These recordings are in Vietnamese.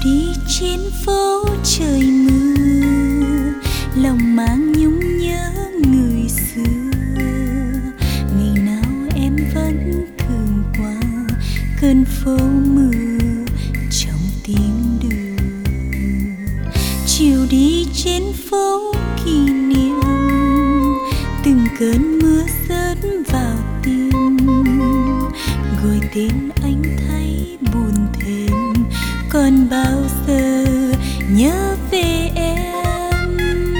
đi trên phố trời mưa, lòng mang nhung nhớ người xưa. Ngày nào em vẫn thường qua cơn phố mưa trong tiếng đưa. Chiều đi trên phố kỷ niệm, từng cơn mưa rớt vào tim, gọi tên anh thấy buồn thêm. Còn bao giờ nhớ về em,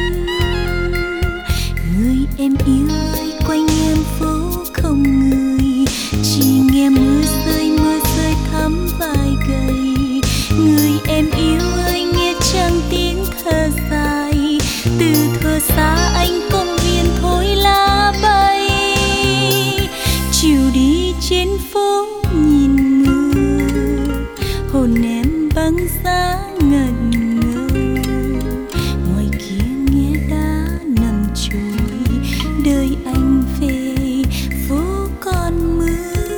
người em yêu ơi, quanh em phố không người, chỉ nghe mưa rơi thắm vai gầy. Người em yêu ơi, nghe chẳng tiếng thở dài, từ thuở xa anh công viên thổi lá bay. Chiều đi trên phố nhìn mưa, hồn em băng giá ngẩn ngơ. Ngoài kia nghe đã nằm trôi, đợi anh về phố còn mưa.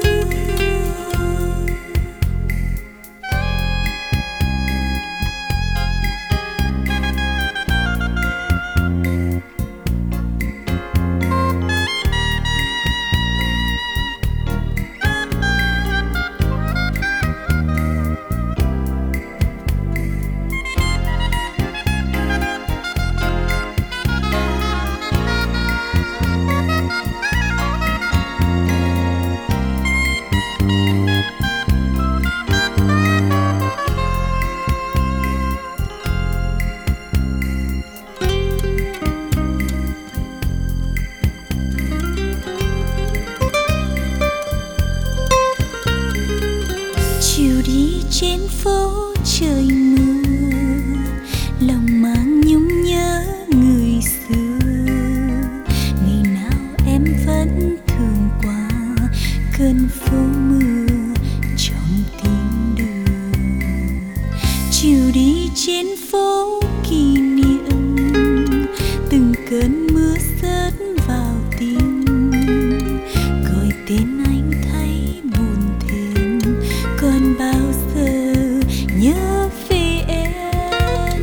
Chiều đi trên phố trời mưa, lòng mang nhung nhớ người xưa. Ngày nào em vẫn thường qua cơn phố mưa trong tiếng đưa. Chiều đi trên phố kỷ niệm, từng cơn mưa rớt vào tim, gọi tên anh thấy buồn thêm. Còn bao giờ nhớ về em,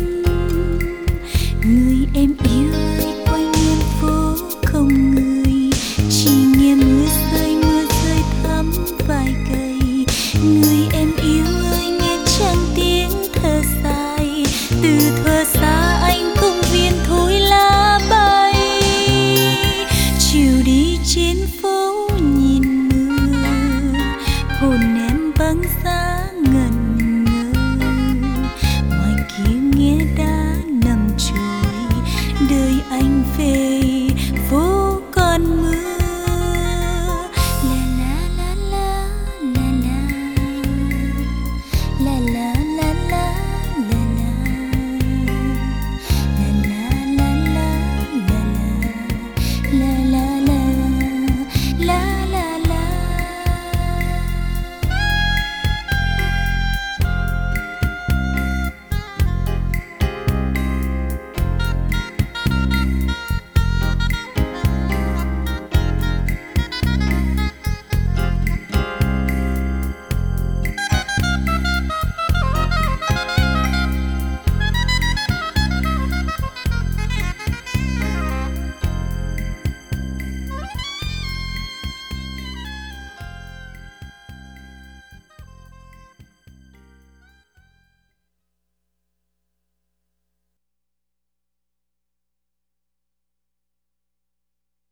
người em yêu ơi, quanh em phố không người, chỉ nghe mưa rơi thắm vai gầy. Người em yêu ơi, nghe chẳng tiếng thở dài, từ thuở xa anh công viên thổi lá bay. Chiều đi trên phố nhìn mưa, hồn em băng giá